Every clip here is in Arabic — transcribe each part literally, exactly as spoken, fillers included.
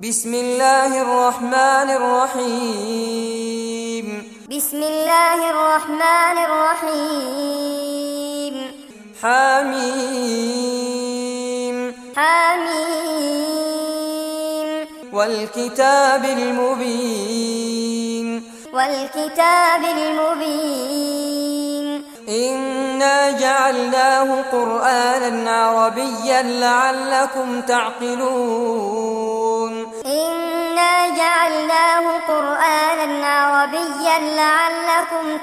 بسم الله الرحمن الرحيم بسم الله الرحمن الرحيم حميم حميم والكتاب المبين والكتاب المبين إنا جعلناه قرآنا عربيا لعلكم تعقلون إنا جعلناه قرآنا عربيا لعلكم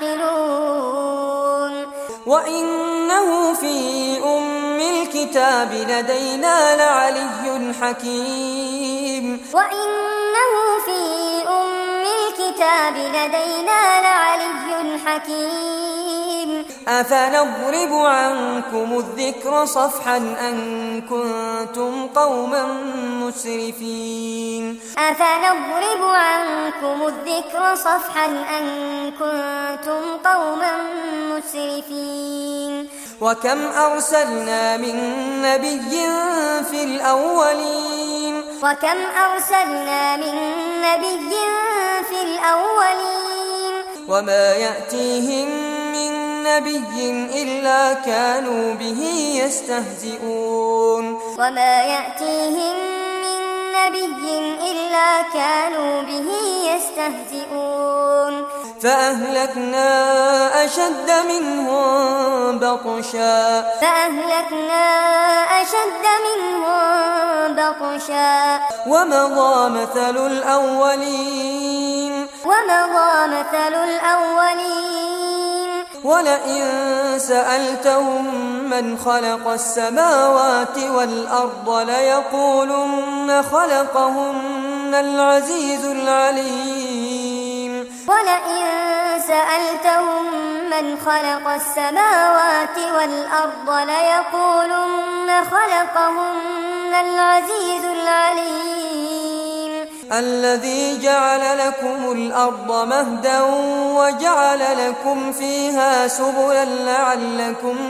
تعقلون وإنه في أم الكتاب لدينا لعلي حكيم وإنه في أم الكتاب لدينا لعلي حكيم أفنضرب عنكم الذكر صفحا أن كنتم قوما مسرفين أفنضرب عنكم الذكر صفحا أن كنتم قوما مسرفين وكم أرسلنا من نبي في الأولين وكم أرسلنا من نبي في الأولين وما يأتيهم من نبي إلا كانوا به يستهزئون وما يأتيهم من نبي إلا كانوا به يستهزئون فأهلكنا أشد منهم بطشا فأهلكنا أشد منهم بطشا ومضى مثل الأولين ومضى مثل الأولين ولئن سألتهم من خلق السماوات والأرض ليقولن خلقهن العزيز العليم ولئن سألتهم من خلق السماوات والأرض ليقولن خلقهن العزيز العليم الذي جعل لكم الأرض مهدا وجعل لكم فيها سبلا لعلكم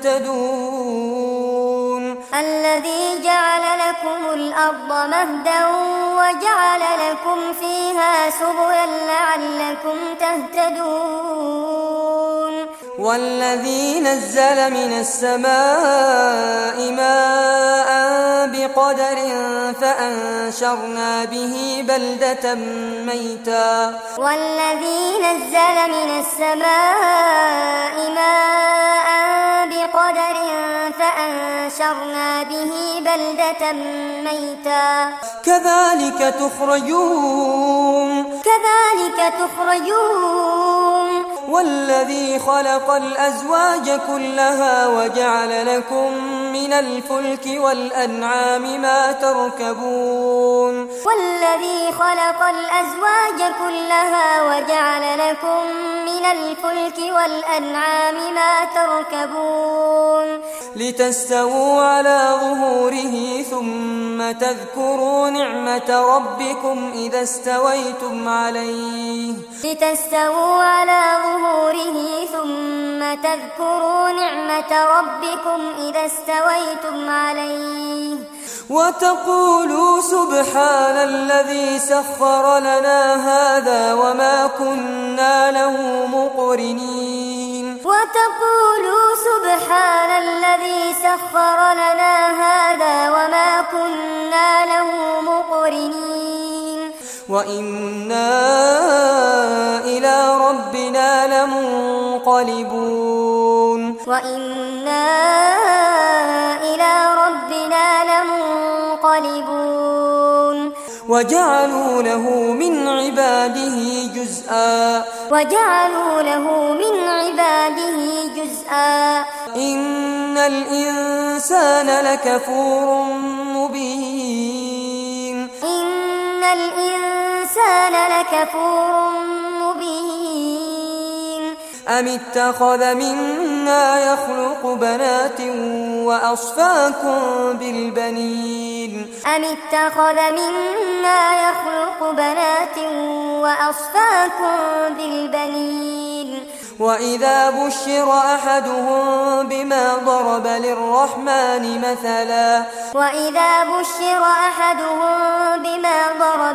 تهتدون الذي جعل لكم الأرض مهدا وجعل لكم فيها سبلا لعلكم تهتدون والذي نزل من السماء ماء بقدر فأنشرنا به بلدة ميتا والذي نزل من السماء ماء بقدر فأنشرنا به بلدة ميتا كذلك تخرجون كذلك تخرجون والذي خلق الأزواج كلها وجعل لكم من الفلك والأنعام ما تركبون والذي خلق الأزواج كلها وجعل لكم من الفلك والأنعام ما تركبون لتستووا على ظهوره ثم تذكروا نعمة ربكم إذا استويتم عليه لتستووا على ظهوره ثم تذكروا نعمة ربكم إذا استويتم عليه وتقولوا سبحان الذي سخر لنا هذا وما كنا له مقرنين وتقولوا سبحان الذي سخر لنا هذا وما كنا له مقرنين وإنا إلى ربنا لمنقلبون وإنا إلى ربنا لمنقلبون وجعلوا له من عباده جزءا وجعلوا له من عباده جزءا إن الإنسان لكفور مبين إن الإنسان لكفور مبين أم اتخذ مما يخلق بنات وأصفاكم بالبنين أم اتخذ مما يخلق بنات وأصفاكم بالبنين وإذا بشر أحدهم بما ضرب للرحمن مثلا وإذا بشر أحدهم بما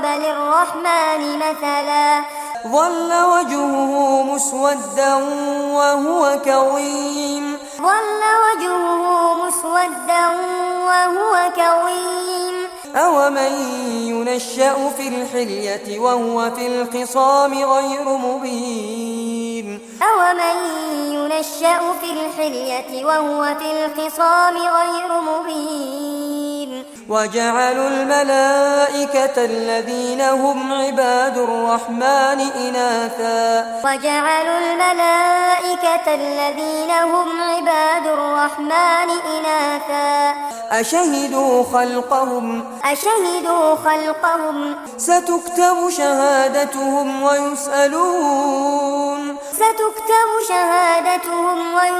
ضرب للرحمن مثلا ظل وجهه مسودا وهو كظيم ظل وجهه مسودا وهو كظيم أومن ينشأ في الحلية وهو في الخصام غير مبين أومن ينشأ في الحلية وهو في الخصام غير مبين وجعلوا الملائكة الذين هم عباد الرحمن إناثا وجعلوا الملائكة الذين هم عباد الرحمن إناثا أشهدوا خلقهم أشهدوا خلقهم ستكتب شهادتهم ويسألون ستكتب شهادتهم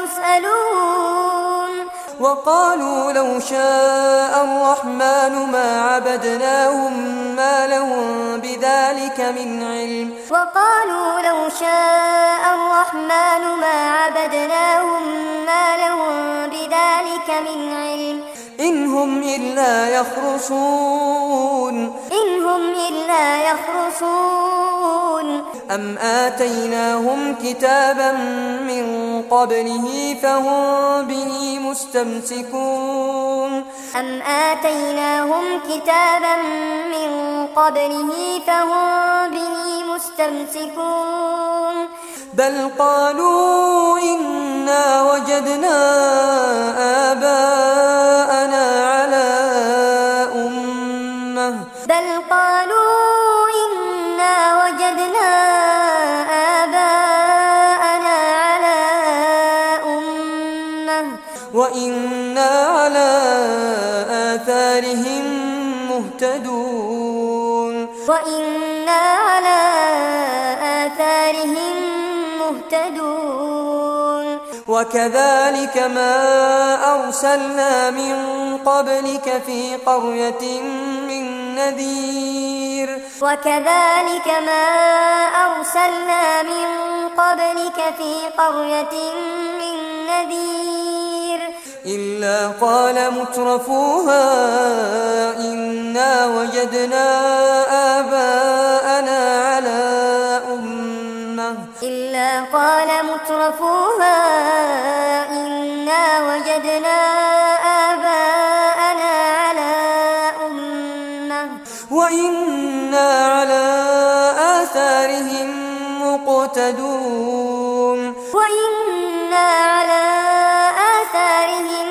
ويسألون وقالوا لو شاء الرحمن ما عبدناهم ما لهم بذلك من علم وقالوا لو شاء الرحمن ما عبدناهم ما لهم بذلك من علم إن هم إلا يخرصون إن هم إلا يخرصون أم آتيناهم كتابا من قبله فهم به مستمسكون أم آتيناهم كتابا من قبله فهم به مستمسكون بل قالوا إنا وجدنا آباءنا على أمة بل قالوا إنا وجدنا آباءنا على أمة وإنا على آثارهم مهتدون وإنا على آثارهم مهتدون وكذلك ما أرسلنا من قبلك في قرية من نذير وكذلك ما أرسلنا من قبلك في قرية من نذير إلا قال مترفوها إنا وجدنا آباءنا على أمة إلا قال مترفوها إنا وجدنا آباءنا على أمة وإنا على آثارهم مقتدون وإنا على آثارهم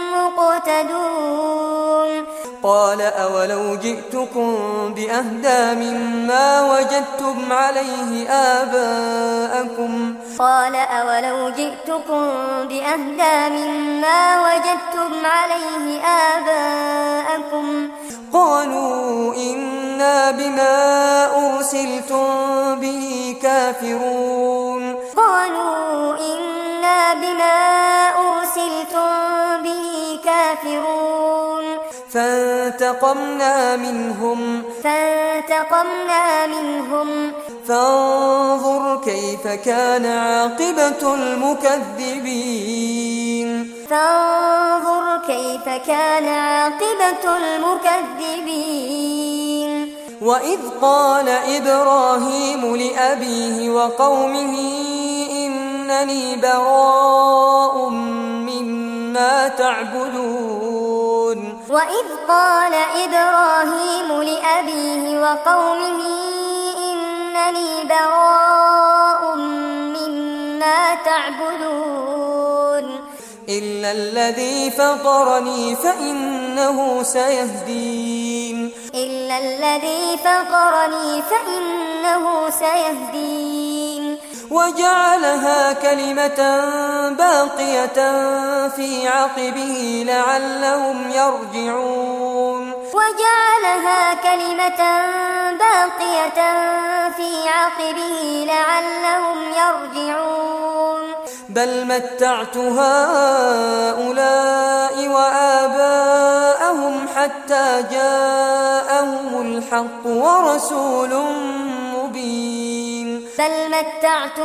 مقتدون قال أولو جئتكم بأهدى مما وجدتم عليه آباءكم قال أولو جئتكم بأهدى مما وجدتم عليه آباءكم قالوا إنا بما أرسلتم به كافرون قالوا إنا بما أرسلتم به كافرون فانتقمنا منهم فانتقمنا منهم فانظر كيف كان عاقبة المكذبين فانظر كيف كان عاقبة المكذبين وإذ قال إبراهيم لأبيه وقومه إنني براء مما تعبدون وإذ قال إبراهيم لأبيه وقومه إنني براء مما تعبدون إلا الذي فطرني فإنه سيهدين إلا الذي فطرني فإنه سيهدين وجعلها كلمة باقية في عقبه لعلهم يرجعون وجعلها كلمة باقية في عقبه لعلهم يرجعون بل متعت هؤلاء وآباءهم حتى جاءهم الحق ورسول مبين بل متعت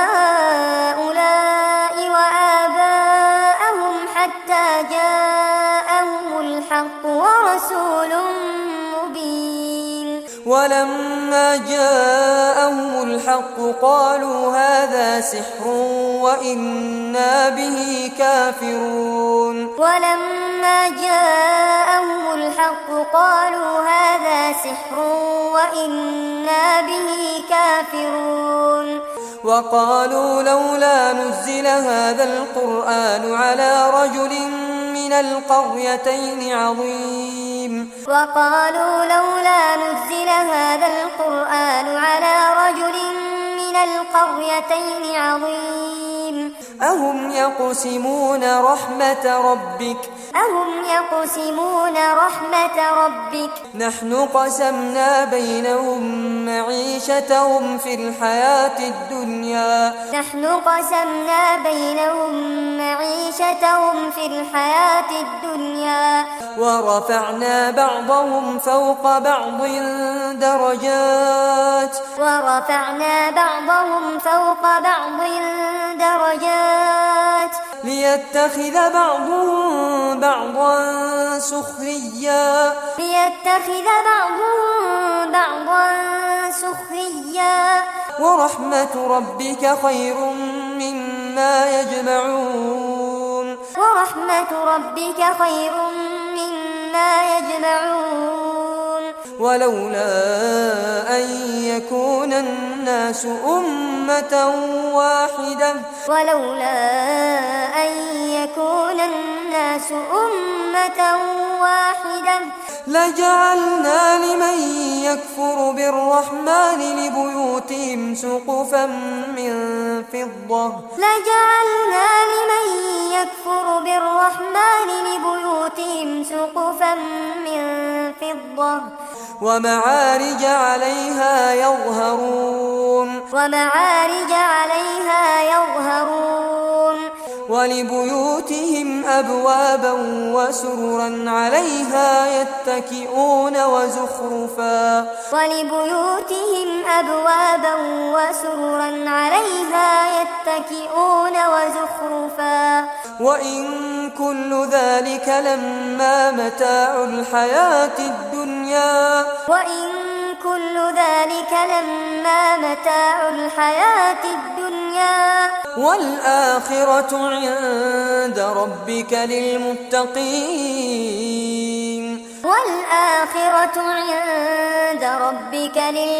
هؤلاء وآباءهم حتى جاءهم الحق ورسول مبين ولما جاءهم الحق قالوا هذا سحر وإنا به كافرون ولما جاءهم الحق قالوا هذا سحر وإنا به كافرون وقالوا لولا نزل هذا القرآن على رجل من القريتين عظيم وقالوا لولا نزل هذا القرآن على رجل من القريتين عظيم أهم يقسمون رحمة ربك أهم يقسمون رحمة ربك نحن قسمنا بينهم معيشتهم في الحياة الدنيا نحن قسمنا بينهم معيشتهم في الحياة الدنيا ورفعنا بعضهم فوق بعض درجات ورفعنا بعضهم فوق بعض درجات ليتخذ بعضهم بعضا سخريا ليتخذ بعضهم بعضا سخريا ورحمة ربك خير مما يجمعون ورحمة ربك خير مما يجمعون ولولا أن يكون الناس أمة واحدة ولولا أن يكون الناس أمة واحدة لجعلنا لمن يكفر بالرحمن لبيوتهم سقفا من فضة لجعلنا لمن يكفر بالرحمن لبيوتهم سقفا من فضة ومعارج عليها يظهرون ومعارج عليها يظهرون ولبيوتهم أبوابا وسررا عليها يتكئون وزخرفا ولبيوتهم أبوابا وسررا عليها يتكئون وزخرفا وإن كل ذلك لما متاع الحياة الدنيا وإن كل ذلك لما متاع الحياة الدنيا والآخرة عند ربك للمتقين والآخرة عند ربك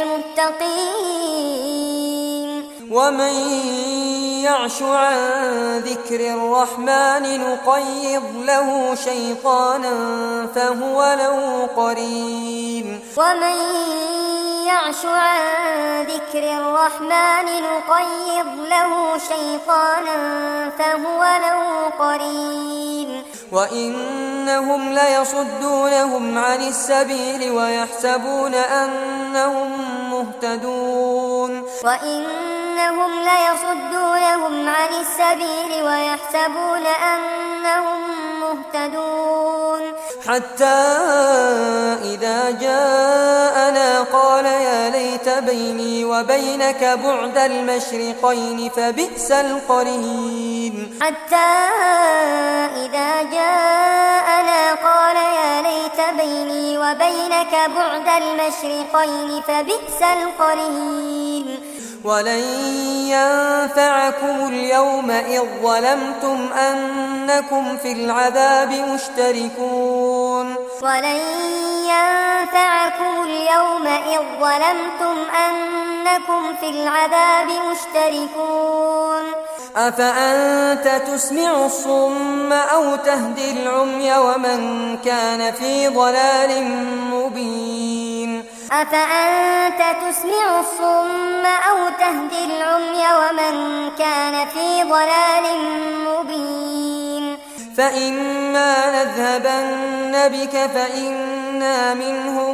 للمتقين ومن يعش عن ذكر الرحمن نقيض له شيطانا فهو له قرين ومن يعش عن ذكر الرحمن نقيض له شيطانا فهو له قرين وإنهم ليصدونهم عن السبيل ويحسبون أنهم مهتدون وإنهم ليصدونهم عن السبيل ويحسبون أنهم مهتدون حتى إذا جاءنا قال يا ليت بيني وبينك بعد المشرقين فبئس القرين حتى إذا جاءنا قال يا ليت بيني وبينك بعد المشرقين فبئس القرين ولن ينفعكم اليوم إذ ظلمتم أنكم في العذاب مشتركون ولن ينفعكم اليوم إذ ظلمتم أنكم في العذاب مشتركون أفأنت تسمع الصم أو تهدي العمي ومن كان في ضلال مبين أفأنت تسمع الصم أو تهدي العمي ومن كان في ضلال مبين فإما نذهبن بك فإنا منهم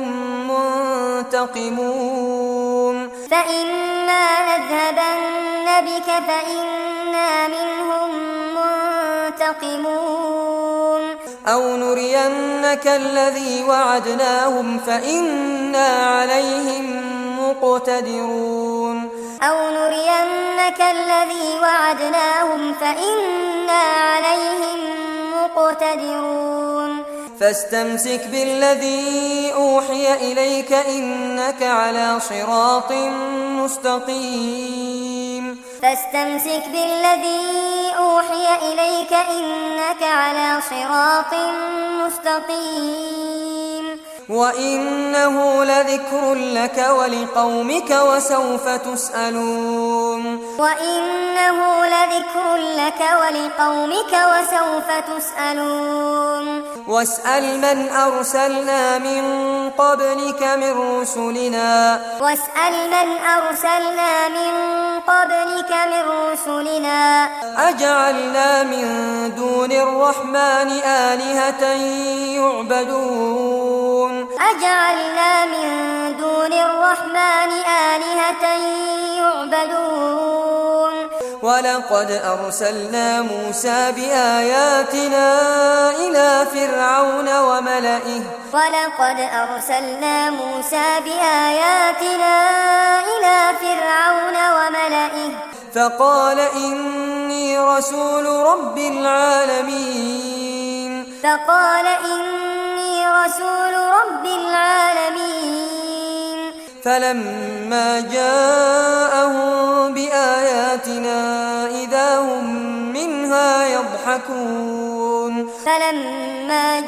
منتقمون فإما نذهبن بك فإنا منهم منتقمون أو نرينك الذي وعدناهم فإنا عليهم مقتدرون أو نرينك الذي وعدناهم فإنا عليهم مقتدرون فاستمسك بالذي أوحي إليك إنك على صراط مستقيم فاستمسك بالذي أوحي إليك إنك على صراط مستقيم وإنه لذكر لك ولقومك وسوف تسألون وإنه لذكر لك ولقومك وسوف تسألون واسأل من أرسلنا من قبلك من رسلنا واسأل من أرسلنا من قبلك من رسلنا أجعلنا من دون الرحمن آلهة يعبدون أجعلنا من دون الرحمن آلهة يعبدون ولقد أرسلنا موسى بآياتنا إلى فرعون وملئه ولقد أرسلنا موسى بآياتنا إلى فرعون وملئه فقال إني رسول رب العالمين فقال إني رسول رب العالمين فلما جاءهم بآياتنا إذا هم منها يضحكون فلما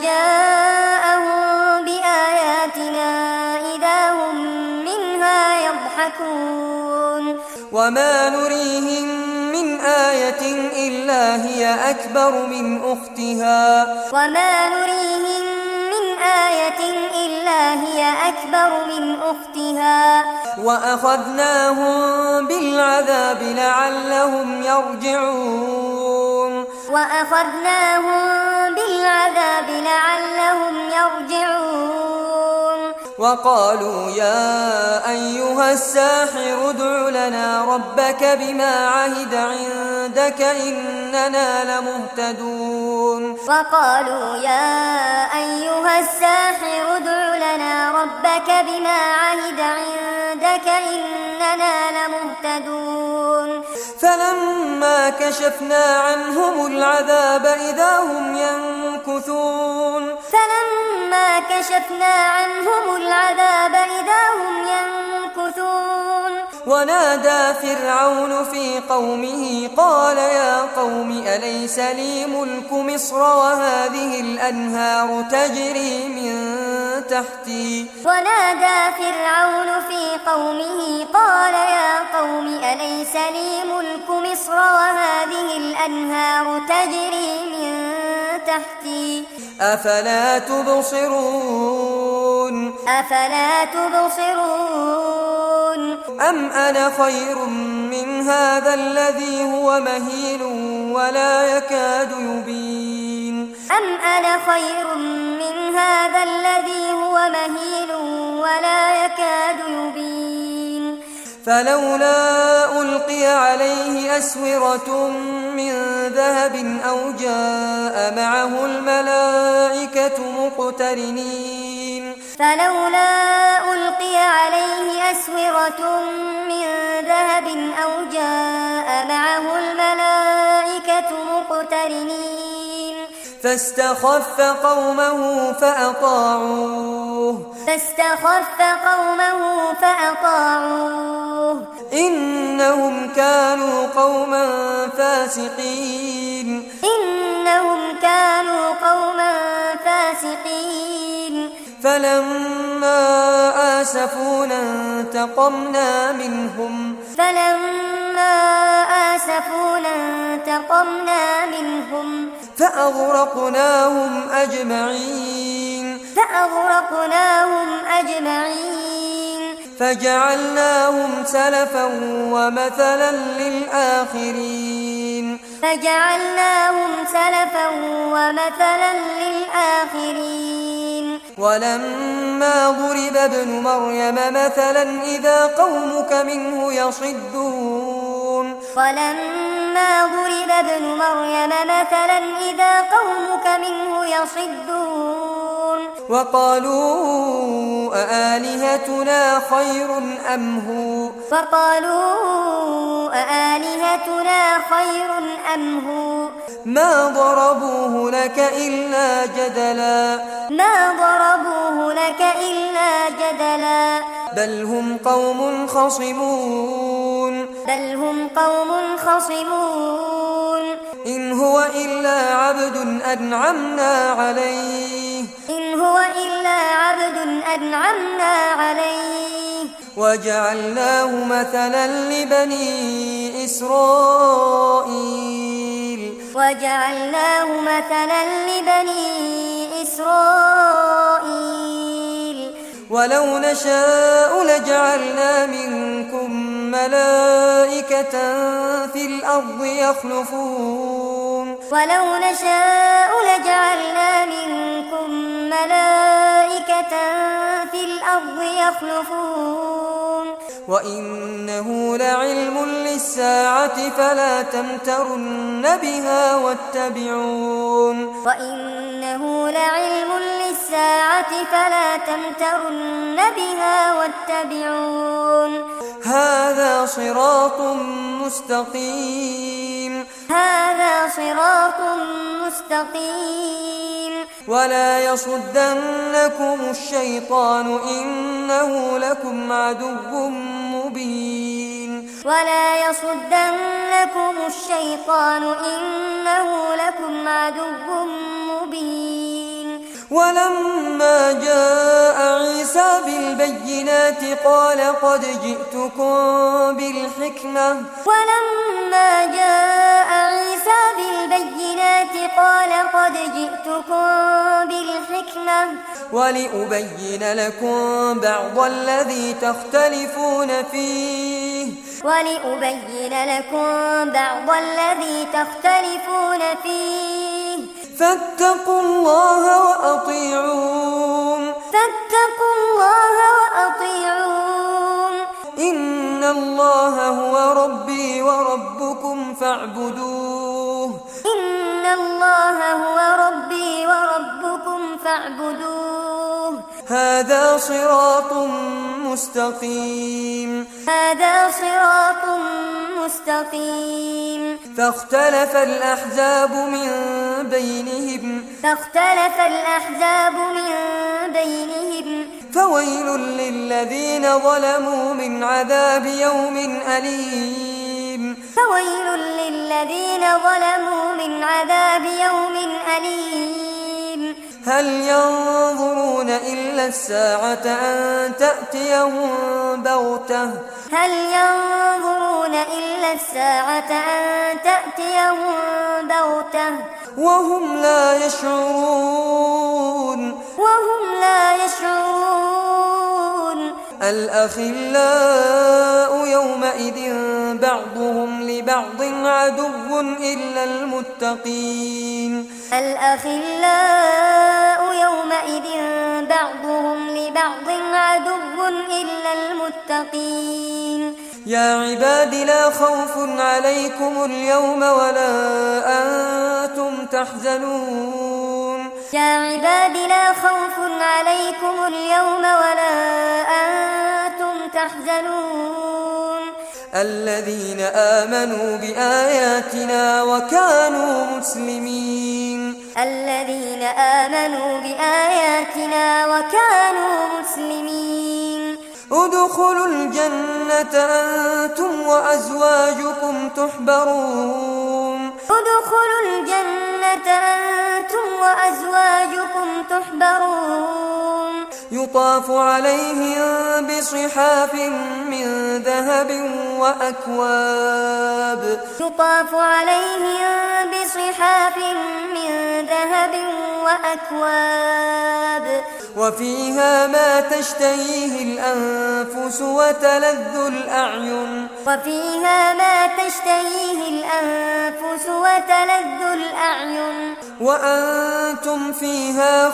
جاءهم بآياتنا إذا هم منها يضحكون وما نريهم من آية إلا هي أكبر من أختها وما نريهم من آية إلا هي أكبر من أختها وأخذناهم بالعذاب لعلهم يرجعون وأخذناهم بالعذاب لعلهم يرجعون وقالوا يا أيها الساحر ادع لنا ربك بما عهد عندك إننا لمهتدون وقالوا يا أيها الساحر ادع لنا ربك بما عهد عندك إننا لمهتدون فلما كشفنا عنهم العذاب إذا هم ينكثون فلما كشفنا عنهم العذاب إذا هم ينكثون ونادى فرعون في قومه قال يا قوم أليس لي ملك مصر وهذه الأنهار تجري من تحتي ونادى فرعون في قومه قال يا قوم أليس لي ملك مصر وهذه الأنهار تجري من تحتي أفلا تبصرون أفلا تبصرون أم أنا خير من هذا الذي هو مهين ولا يكاد يبين أم أنا خير من هذا الذي هو مهين ولا يكاد يبين فلولا ألقي عليه أسورة من ذهب أو جاء معه الملائكة مقترنين فلولا ألقي عليه أسورة من ذهب أو جاء معه الملائكة مقترنين فاستخف قومه فأطاعوه فاستخف قومه فأطاعوه إنهم كانوا قوما فاسقين إنهم كانوا قوما فاسقين فلما آسفونا انتقمنا منهم فلما آسفونا انتقمنا منهم فأغرقناهم أجمعين فأغرقناهم أجمعين فجعلناهم سلفا ومثلا للآخرين فجعلناهم سلفا ومثلا للآخرين ولما ضرب ابن مريم مثلا إذا قومك منه يصدون ولما ضرب ابن مريم مثلا إذا قومك منه يصدون وقالوا أآلهتنا خير أم هو وقالوا أآلهتنا خير أم هو ما ضربوه لك إلا جدلا ما ضربوه لك إلا جدلا بل هم قوم خصمون بل هم قوم خصمون إن هو إلا عبد أنعمنا عليه إن هو إلا عبد أنعمنا عليه وجعلناه مثلا لبني إسرائيل وجعلناه مثلا لبني إسرائيل ولو نشاء لجعلنا منكم ملائكة في الأرض يخلفون ولو نشاء لجعلنا منكم ملائكة في الأرض يخلفون وإنه لعلم للساعة فلا تمترن بها واتبعون وإنه لعلم للساعة فلا تمترن بها واتبعون هذا صراط مستقيم هذا صراط مستقيم ولا يصدنكم الشيطان إنه لكم عدو مبين ولا يصدنكم الشيطان إنه لكم عدو مبين ولما جاء عيسى بالبينات قال قد جئتكم بالحكمة ولما جاء عيسى بالبينات قال قد جئتكم بالحكمة ولأبين لكم بعض الذي تختلفون فيه ولأبين لكم بعض الذي تختلفون فيه فاتقوا الله وأطيعون فاتقوا الله وأطيعون إن الله هو ربي وربكم فاعبدوه إن الله هو ربي وربكم فاعبدوه هذا صراط مستقيم هذا صراط مستقيم فاختلف الأحزاب من بينهم فاختلف الأحزاب من بينهم فويل للذين ظلموا من عذاب يوم أليم فويل للذين ظلموا من عذاب يوم أليم هل ينظرون إلا الساعة أن تأتيهم بغتة هل ينظرون إلا الساعة أن تأتيهم بغتة وهم لا يشعرون وهم لا يشعرون الأخلاء يومئذ بعضهم لبعض عدو إلا المتقين الأخلاء يومئذ بعضهم لبعض عدو إلا المتقين يا عباد لا خوف عليكم اليوم ولا أنتم تحزنون يا عباد لا خوف عليكم اليوم ولا أنتم تحزنون الذين آمنوا بآياتنا وكانوا مسلمين الذين آمنوا بآياتنا وكانوا مسلمين ادخلوا الجنة أنتم وأزواجكم تحبرون ادخلوا الجنة أنتم وأزواجكم تحبرون يطاف عليهم بصحاف من ذهب وأكواب يطاف عليهم بصحاف من ذهب وأكواب وفيها ما تشتهيه الأنفس وتلذ الأعين وفيها ما تشتهيه الأنفس وتلذ الأعين وأنتم فيها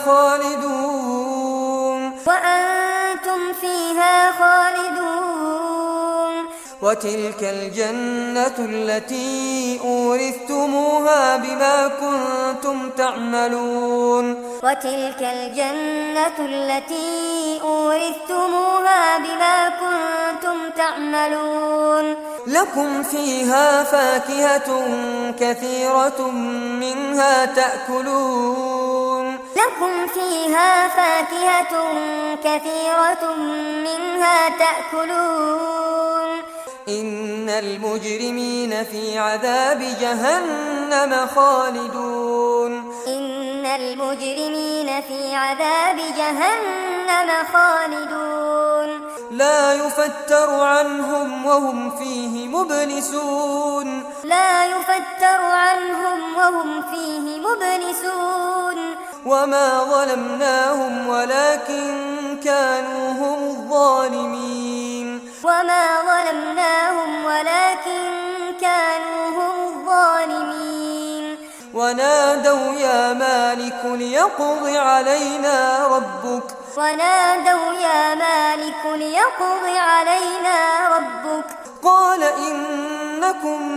خالدون وأنتم فيها خالدون وتلك الجنة التي أورثتموها بما كنتم تعملون وتلك الجنة التي أورثتموها بما كنتم تعملون لكم فيها فاكهة كثيرة منها تأكلون لكم فيها فاكهة كثيرة منها تأكلون إن المجرمين في عذاب جهنم خالدون إن المجرمين في عذاب جهنم خالدون لا يفتر عنهم وهم فيه مبلسون لا يفتر عنهم وهم فيه مبلسون وما ظلمناهم ولكن كانوا هم الظالمين وما ظلمناهم ولكن كانوا هم الظالمين ونادوا يا مالك ليقض علينا ربك ونادوا يا مالك ليقض علينا ربك قال إنكم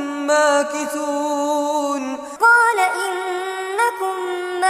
ماكثون قال إنكم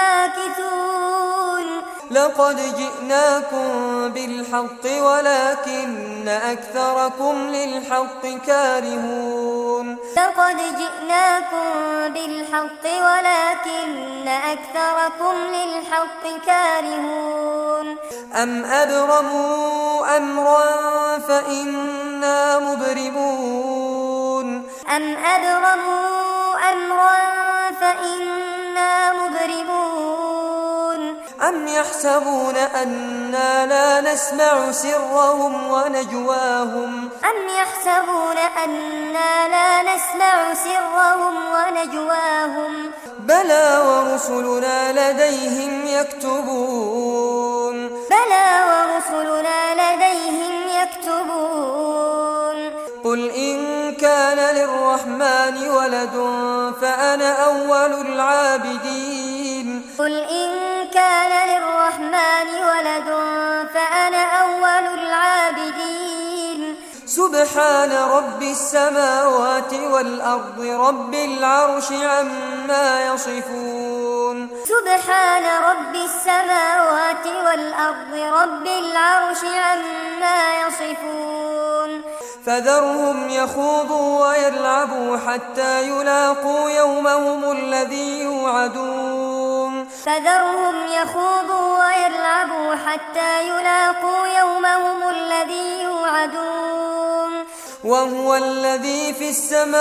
ماكثون لقد جئناكم بالحق ولكن أكثركم للحق كارهون لقد جئناكم بالحق ولكن أكثركم للحق كارهون أم أبرموا أمرا فإنا مبرمون أم أبرموا أمرا فإنا مبرمون أم يحسبون أنا لا نسمع سرهم ونجواهم أم يحسبون أنا لا نسمع سرهم ونجواهم بلى ورسلنا لديهم يكتبون بلى ورسلنا لديهم يكتبون قل إن كان للرحمن ولد فأنا أول العابدين قل إن كان للرحمن ولد فأنا أول العابدين سبحان رب السماوات والأرض رب العرش عما يصفون سبحان رب السماوات والأرض رب العرش عما يصفون فذرهم يخوضوا ويلعبوا حتى يلاقوا يومهم الذي يوعدون فذرهم يخوضوا ويلعبوا حتى يلاقوا يومهم الذي يوعدون وهو الذي في السماء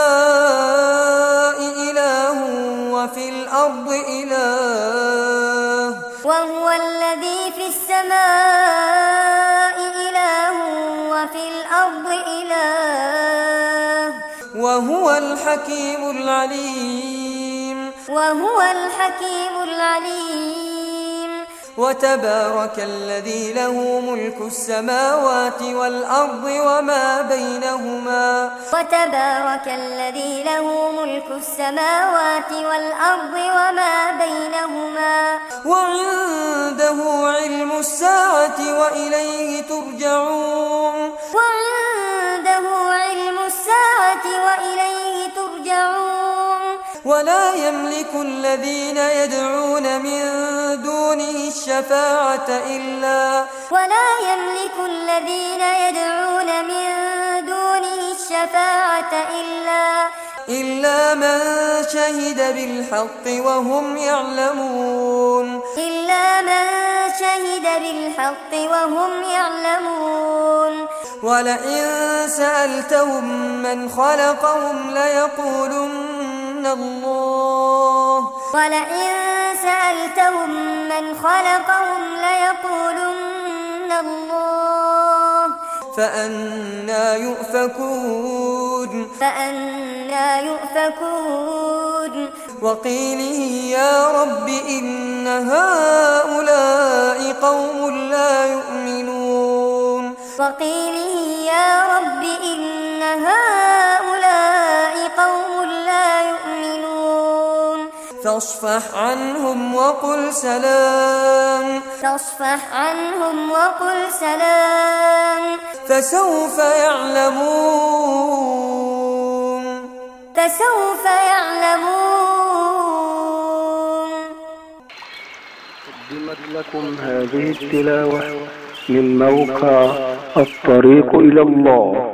إله وفي الأرض إله وهو الذي في السماء إله وفي الأرض إله وهو الحكيم العليم وهو الحكيم العليم وتبارك الذي له ملك السماوات والأرض وما بينهما وتبارك الذي له ملك السماوات والأرض وما بينهما وعنده علم الساعة وإليه ترجعون وعنده علم الساعة وإليه ترجعون ولا يملك الذين يدعون من دونه الشفاعة إلا ولا يملك الذين يدعون من دونه الشفاعة إلا إلا من شهد بالحق وهم يعلمون إلا من شهد بالحق وهم يعلمون ولئن سألتهم من خلقهم ليقولن الله ولئن سألتهم من خلقهم ليقولن الله فأنى يؤفكون فأنى يؤفكون وقيله يا رب إن هؤلاء قوم لا يؤمنون وقيله يا رب إن هؤلاء قوم لا يؤمنون فاصفح عنهم وقل سلام فاصفح عنهم وقل سلام فسوف يعلمون فسوف يعلمون. قدمت لكم هذه التلاوة من موقع الطريق إلى الله.